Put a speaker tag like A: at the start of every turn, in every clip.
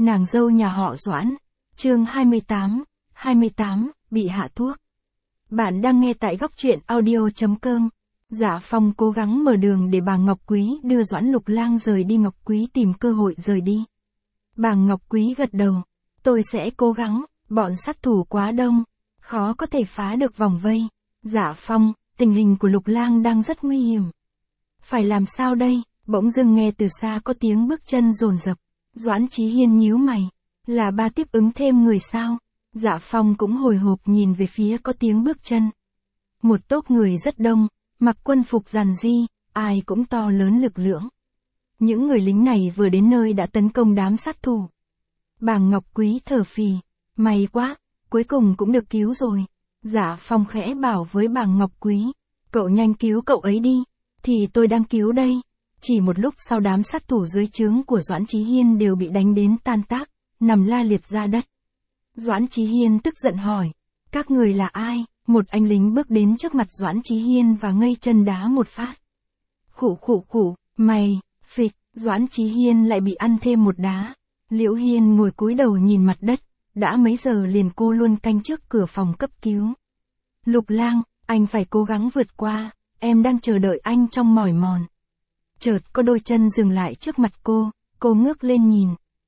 A: Nàng dâu nhà họ Doãn. Chương 28, bị hạ thuốc. Bạn đang nghe tại góc truyện audio.com. Dạ Phong cố gắng mở đường để bà Ngọc Quý đưa Doãn Lục Lang rời đi. Ngọc Quý tìm cơ hội rời đi. Bà Ngọc Quý gật đầu. Tôi sẽ cố gắng, bọn sát thủ quá đông, khó có thể phá được vòng vây. Dạ Phong, tình hình của Lục Lang đang rất nguy hiểm. Phải làm sao đây? Bỗng dưng nghe từ xa có tiếng bước chân dồn dập. Doãn Chí Hiên nhíu mày. Là ba tiếp ứng thêm người sao? Dạ Phong cũng hồi hộp nhìn về phía có tiếng bước chân. Một tốp người rất đông, mặc quân phục rằn ri, ai cũng to lớn lực lưỡng. Những người lính này vừa đến nơi đã tấn công đám sát thủ. Bà Ngọc Quý thở phì. May quá, cuối cùng cũng được cứu rồi. Dạ Phong khẽ bảo với bà Ngọc Quý. Cậu nhanh cứu cậu ấy đi. Thì tôi đang cứu đây. Chỉ một lúc sau đám sát thủ dưới trướng của Doãn Chí Hiên đều bị đánh đến tan tác, nằm la liệt ra đất. Doãn Chí Hiên tức giận hỏi. Các người là ai? Một anh lính bước đến trước mặt Doãn Chí Hiên và ngây chân đá một phát. Khụ, mày, phịch, Doãn Chí Hiên lại bị ăn thêm một đá. Liễu Hiên ngồi cúi đầu nhìn mặt đất, đã mấy giờ liền cô luôn canh trước cửa phòng cấp cứu. Lục Lang, anh phải cố gắng vượt qua, em đang chờ đợi anh trong mỏi mòn. Chợt có đôi chân dừng lại trước mặt cô ngước lên nhìn.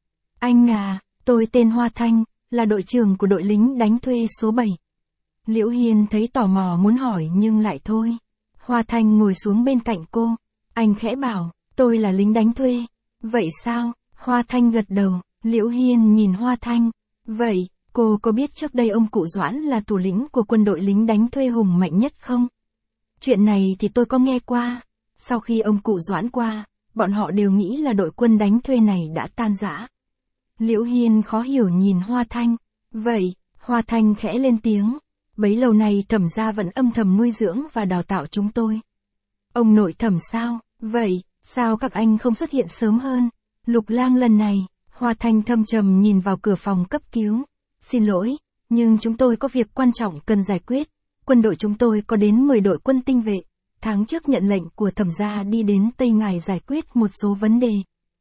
A: Anh à, tôi tên Hoa Thanh, là đội trưởng của đội lính đánh thuê số 7. Liễu Hiên thấy tò mò muốn hỏi nhưng lại thôi. Hoa Thanh ngồi xuống bên cạnh cô. Anh khẽ bảo, tôi là lính đánh thuê. Vậy sao? Hoa Thanh gật đầu. Liễu Hiên nhìn Hoa Thanh. Vậy, cô có biết trước đây ông cụ Doãn là thủ lĩnh của quân đội lính đánh thuê hùng mạnh nhất không? Chuyện này thì tôi có nghe qua. Sau khi ông cụ Doãn qua, bọn họ đều nghĩ là đội quân đánh thuê này đã tan rã. Liễu Hiên khó hiểu nhìn Hoa Thanh. Vậy, Hoa Thanh khẽ lên tiếng. Bấy lâu nay Thẩm gia vẫn âm thầm nuôi dưỡng và đào tạo chúng tôi. Ông nội Thẩm sao? Vậy, sao các anh không xuất hiện sớm hơn? Lục Lang lần này, Hoa Thanh thâm trầm nhìn vào cửa phòng cấp cứu. Xin lỗi, nhưng chúng tôi có việc quan trọng cần giải quyết. Quân đội chúng tôi có đến 10 đội quân tinh vệ. Tháng trước nhận lệnh của Thẩm gia đi đến Tây Ngài giải quyết một số vấn đề.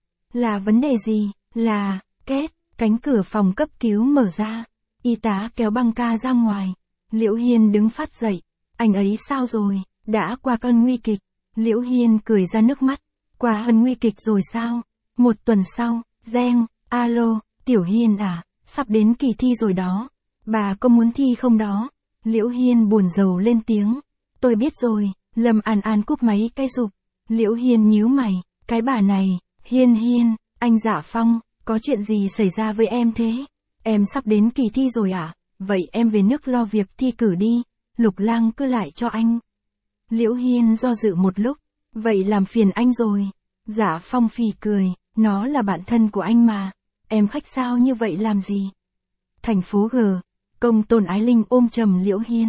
A: Là vấn đề gì? Là, cánh cửa phòng cấp cứu mở ra. Y tá kéo băng ca ra ngoài. Liễu Hiên đứng phát dậy. Anh ấy sao rồi? Đã qua cơn nguy kịch. Liễu Hiên cười ra nước mắt. Qua cơn nguy kịch rồi sao? Một tuần sau, Giang, alo, Tiểu Hiên à, sắp đến kỳ thi rồi đó. Bà có muốn thi không đó? Liễu Hiên buồn rầu lên tiếng. Tôi biết rồi. Lâm An An cúp máy cái rụp. Liễu Hiên nhíu mày. Cái bà này, Hiên, anh Dạ Phong, có chuyện gì xảy ra với em thế? Em sắp đến kỳ thi rồi à? Vậy em về nước lo việc thi cử đi. Lục Lang cứ lại cho anh. Liễu Hiên do dự một lúc. Vậy làm phiền anh rồi. Dạ Phong phì cười. Nó là bạn thân của anh mà. Em khách sao như vậy làm gì? Thành phố G. Công Tôn Ái Linh ôm chầm Liễu Hiên.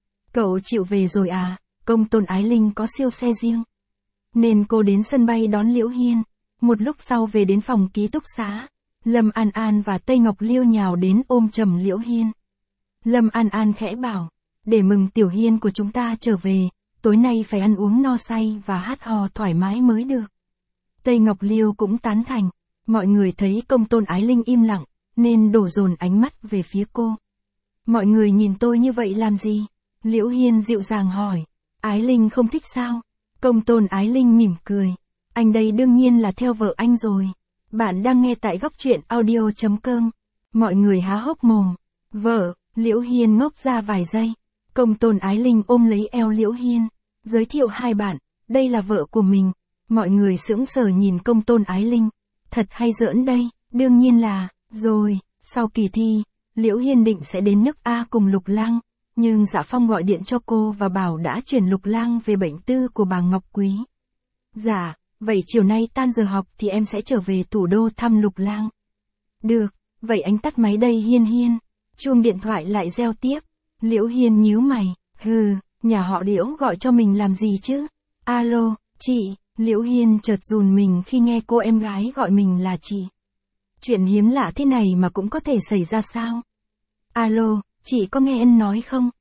A: Cậu chịu về rồi à? Công Tôn Ái Linh có siêu xe riêng. Nên cô đến sân bay đón Liễu Hiên. Một lúc sau về đến phòng ký túc xá. Lâm An An và Tây Ngọc Liêu nhào đến ôm chầm Liễu Hiên. Lâm An An khẽ bảo. Để mừng Tiểu Hiên của chúng ta trở về, tối nay phải ăn uống no say và hát hò thoải mái mới được. Tây Ngọc Liêu cũng tán thành. Mọi người thấy Công Tôn Ái Linh im lặng, nên đổ dồn ánh mắt về phía cô. Mọi người nhìn tôi như vậy làm gì? Liễu Hiên dịu dàng hỏi. Ái Linh không thích sao? Công Tôn Ái Linh mỉm cười. Anh đây đương nhiên là theo vợ anh rồi. Bạn đang nghe tại góc truyện audio.com. Mọi người há hốc mồm. Vợ, Liễu Hiên ngốc ra vài giây. Công Tôn Ái Linh ôm lấy eo Liễu Hiên. Giới thiệu hai bạn, đây là vợ của mình. Mọi người sững sờ nhìn Công Tôn Ái Linh. Thật hay giỡn đây, đương nhiên là, rồi, sau kỳ thi, Liễu Hiên định sẽ đến nước A cùng Lục Lang. Nhưng Dạ Phong gọi điện cho cô và bảo đã chuyển Lục Lang về bệnh tư của bà Ngọc Quý. Dạ, vậy chiều nay tan giờ học thì em sẽ trở về thủ đô thăm Lục Lang. Được, vậy anh tắt máy đây Hiên. Chuông điện thoại lại reo tiếp. Liễu Hiên nhíu mày. Nhà họ Liễu gọi cho mình làm gì chứ? Alo, chị. Liễu Hiên chợt run mình khi nghe cô em gái gọi mình là chị. Chuyện hiếm lạ thế này mà cũng có thể xảy ra sao? Alo, chị có nghe anh nói không?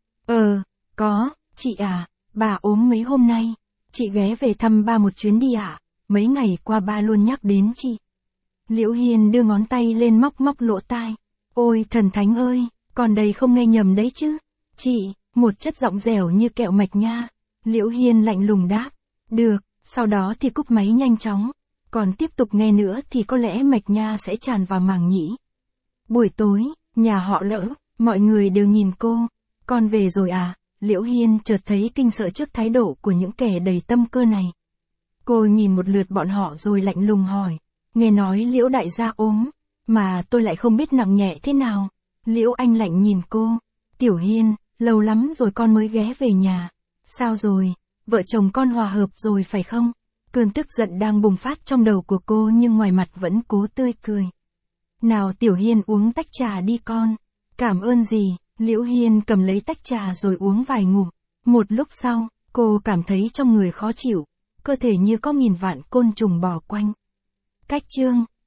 A: Có, chị à, bà ốm mấy hôm nay. Chị ghé về thăm ba một chuyến đi ạ. Mấy ngày qua ba luôn nhắc đến chị. Liễu Hiên đưa ngón tay lên móc móc lỗ tai. Ôi thần thánh ơi, con đây không nghe nhầm đấy chứ. Chị, một chất giọng dẻo như kẹo mạch nha. Liễu Hiên lạnh lùng đáp. Được, sau đó thì cúp máy nhanh chóng. Còn tiếp tục nghe nữa thì có lẽ mạch nha sẽ tràn vào màng nhĩ. Buổi tối, nhà họ Lỡ, mọi người đều nhìn cô. Con về rồi à? Liễu Hiên chợt thấy kinh sợ trước thái độ của những kẻ đầy tâm cơ này. Cô nhìn một lượt bọn họ rồi lạnh lùng hỏi. Nghe nói Liễu đại gia ốm, mà tôi lại không biết nặng nhẹ thế nào. Liễu Anh lạnh nhìn cô. Tiểu Hiên, lâu lắm rồi con mới ghé về nhà. Sao rồi? Vợ chồng con hòa hợp rồi phải không? Cơn tức giận đang bùng phát trong đầu của cô nhưng ngoài mặt vẫn cố tươi cười. Nào Tiểu Hiên uống tách trà đi con. Cảm ơn gì? Liễu Hiên cầm lấy tách trà rồi uống vài ngụm. Một lúc sau, cô cảm thấy trong người khó chịu, cơ thể như có nghìn vạn côn trùng bò quanh. Cách chương